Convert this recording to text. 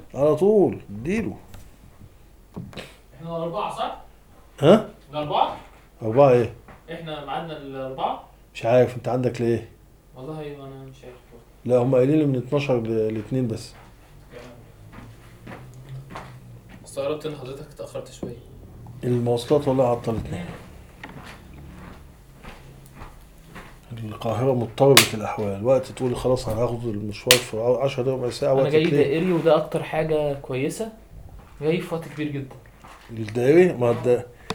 على طول اديله. احنا الأربعة صح؟ ها؟ الأربعة؟ 4 ايه؟ احنا ميعادنا الأربعة؟ مش عارف انت عندك ليه. والله أيوة أنا مش عارف. لا هم قايلين لي من 12 ل 2 بس. استغربت إن حضرتك اتأخرت شوية. المواصلات والله عطلتني. القاهرة مضطربة الأحوال، وقت تقولي خلاص أنا هاخد المشوار في 10 دقايق ربع ساعة، أنا وقت جاي تلاقي دائري وده أكتر حاجة كويسة. جاي في وقت كبير جدا. الدائري. ما